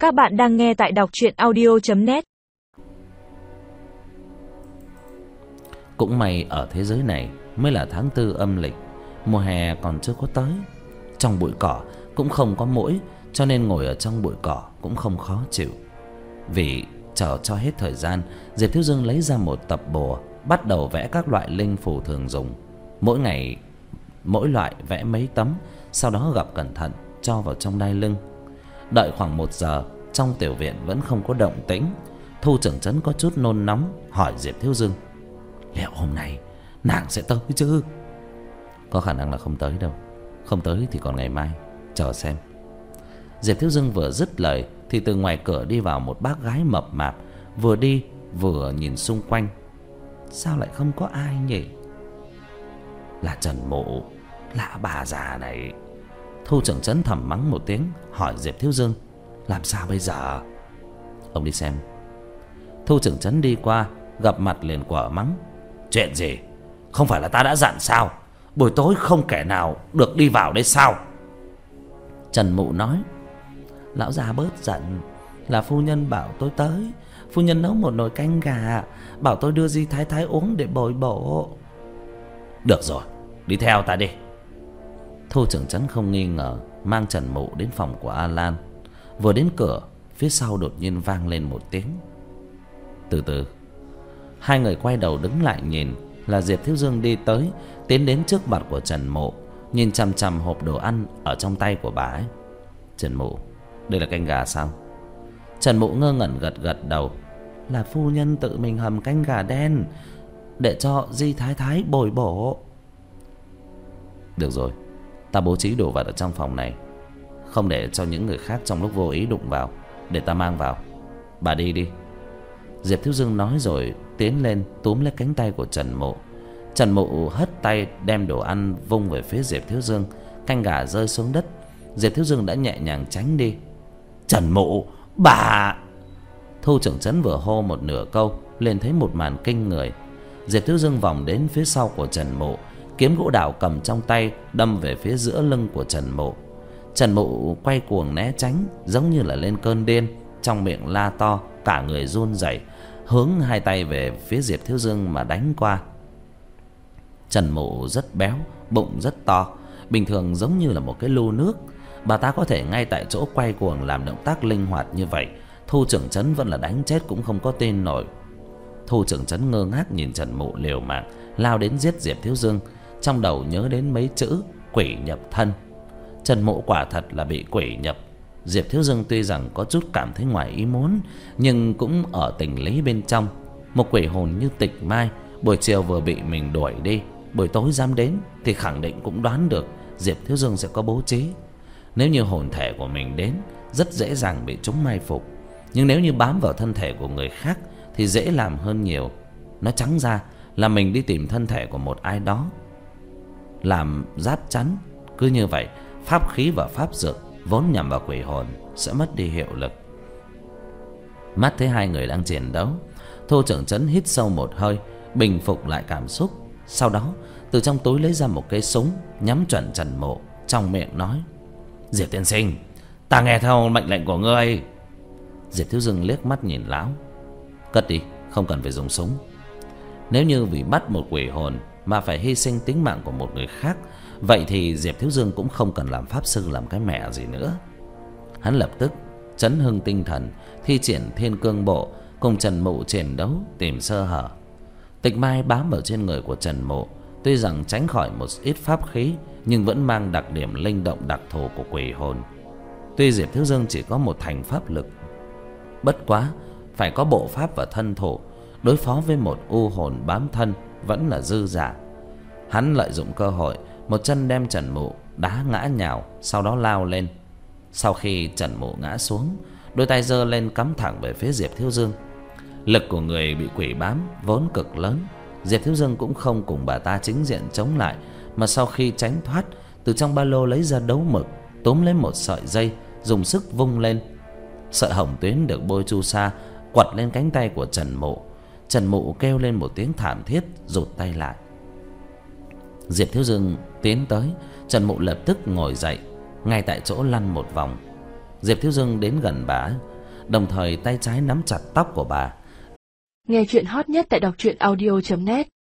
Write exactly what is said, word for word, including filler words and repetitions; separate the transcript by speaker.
Speaker 1: Các bạn đang nghe tại đọc truyện audio chấm net.
Speaker 2: Cũng may ở thế giới này mới là tháng tư âm lịch, mùa hè còn chưa có tới. Trong bụi cỏ cũng không có muỗi, cho nên ngồi ở trong bụi cỏ cũng không khó chịu. Vì chờ cho hết thời gian, Diệp Thiếu Dương lấy ra một tập bùa, bắt đầu vẽ các loại linh phù thường dùng. Mỗi ngày mỗi loại vẽ mấy tấm, sau đó gập cẩn thận cho vào trong đai lưng. Đợi khoảng một giờ, trong tiểu viện vẫn không có động tĩnh. Thu trưởng trấn có chút nôn nóng hỏi Diệp Thiếu Dương: liệu hôm nay nàng sẽ tới chứ? Có khả năng là không tới đâu. Không tới thì còn ngày mai, chờ xem. Diệp Thiếu Dương vừa dứt lời thì từ ngoài cửa đi vào một bác gái mập mạp, vừa đi vừa nhìn xung quanh. Sao lại không có ai nhỉ? Là Trần Mụ, lạ bà già này. Thu trưởng trấn thầm mắng một tiếng, hỏi Diệp Thiếu Dương: làm sao bây giờ? Ông đi xem. Thu trưởng trấn đi qua, gặp mặt liền quở mắng: chuyện gì? Không phải là ta đã dặn sao? Buổi tối không kẻ nào được đi vào đây sao? Trần Mụ nói: lão già bớt giận, là phu nhân bảo tôi tới. Phu nhân nấu một nồi canh gà, bảo tôi đưa Di Thái Thái uống để bồi bổ. Được rồi, đi theo ta đi. Thu trưởng trấn không nghi ngờ, mang Trần Mụ đến phòng của A Lan. Vừa đến cửa, phía sau đột nhiên vang lên một tiếng. Từ từ, hai người quay đầu đứng lại nhìn, là Diệp Thiếu Dương đi tới, tiến đến trước mặt của Trần Mụ, nhìn chằm chằm hộp đồ ăn ở trong tay của bà ấy. Trần Mụ, đây là canh gà sao? Trần Mụ ngơ ngẩn gật gật đầu: là phu nhân tự mình hầm canh gà đen để cho Di Thái Thái bồi bổ. Được rồi, ta bố trí đồ vật ở trong phòng này, không để cho những người khác trong lúc vô ý đụng vào, để ta mang vào. Bà đi đi. Diệp Thiếu Dương nói rồi tiến lên túm lấy cánh tay của Trần Mụ. Trần Mụ hất tay đem đồ ăn vung về phía Diệp Thiếu Dương. Canh gà rơi xuống đất, Diệp Thiếu Dương đã nhẹ nhàng tránh đi. Trần Mụ, bà! Thu trưởng trấn vừa hô một nửa câu, liền thấy một màn kinh người. Diệp Thiếu Dương vòng đến phía sau của Trần Mụ, kiếm gỗ đào cầm trong tay đâm về phía giữa lưng của Trần Mụ. Trần Mụ quay cuồng né tránh, giống như là lên cơn điên, trong miệng la to, cả người run rẩy, hướng hai tay về phía Diệp Thiếu Dương mà đánh qua. Trần Mụ rất béo, bụng rất to, bình thường giống như là một cái lu nước. Bà ta có thể ngay tại chỗ quay cuồng làm động tác linh hoạt như vậy, Thu trưởng trấn vẫn là đánh chết cũng không có tin nổi. Thu trưởng trấn ngơ ngác nhìn Trần Mụ liều mạng lao đến giết Diệp Thiếu Dương, trong đầu nhớ đến mấy chữ quỷ nhập thân. Trần Mụ quả thật là bị quỷ nhập. Diệp Thiếu Dương tuy rằng có chút cảm thấy ngoài ý muốn, nhưng cũng ở tình lý bên trong. Một quỷ hồn như Tịch Mai, buổi chiều vừa bị mình đuổi đi, buổi tối dám đến thì khẳng định cũng đoán được Diệp Thiếu Dương sẽ có bố trí. Nếu như hồn thể của mình đến, rất dễ dàng bị chúng mai phục. Nhưng nếu như bám vào thân thể của người khác thì dễ làm hơn nhiều. Nói trắng ra là mình đi tìm thân thể của một ai đó làm giáp chắn. Cứ như vậy, pháp khí và pháp dược vốn nhằm vào quỷ hồn sẽ mất đi hiệu lực. Mắt thấy hai người đang chiến đấu, Thu trưởng trấn hít sâu một hơi, bình phục lại cảm xúc. Sau đó từ trong túi lấy ra một cây súng, nhắm chuẩn Trần Mụ, trong miệng nói: Diệp tiên sinh, ta nghe theo mệnh lệnh của ngươi. Diệp Thiếu Dương liếc mắt nhìn lão: cất đi, không cần phải dùng súng. Nếu như vì bắt một quỷ hồn mà phải hy sinh tính mạng của một người khác, vậy thì Diệp Thiếu Dương cũng không cần làm pháp sư làm cái mẹ gì nữa. Hắn lập tức chấn hưng tinh thần, thi triển Thiên Cương Bộ, cùng Trần Mụ chiến đấu tìm sơ hở. Tịch Mai bám vào trên người của Trần Mụ, tuy rằng tránh khỏi một ít pháp khí, nhưng vẫn mang đặc điểm linh động đặc thù của quỷ hồn. Tuy Diệp Thiếu Dương chỉ có một thành pháp lực, bất quá phải có bộ pháp và thân thủ, đối phó với một u hồn bám thân vẫn là dư giả. Hắn lợi dụng cơ hội, một chân đem Trần Mụ đá ngã nhào, sau đó lao lên. Sau khi Trần Mụ ngã xuống, đôi tay giơ lên cắm thẳng về phía Diệp Thiếu Dương. Lực của người bị quỷ bám vốn cực lớn, Diệp Thiếu Dương cũng không cùng bà ta chính diện chống lại, mà sau khi tránh thoát, từ trong ba lô lấy ra đấu mực, túm lấy một sợi dây, dùng sức vung lên. Sợi hồng tuyến được bôi chu sa quật lên cánh tay của Trần Mụ. Trần Mụ kêu lên một tiếng thảm thiết, rụt tay lại. Diệp Thiếu Dương tiến tới, Trần Mụ lập tức ngồi dậy, ngay tại chỗ lăn một vòng. Diệp Thiếu Dương đến gần bà, đồng thời tay trái nắm chặt tóc của bà.
Speaker 1: Nghe chuyện hot nhất tại đọc truyện audio chấm net.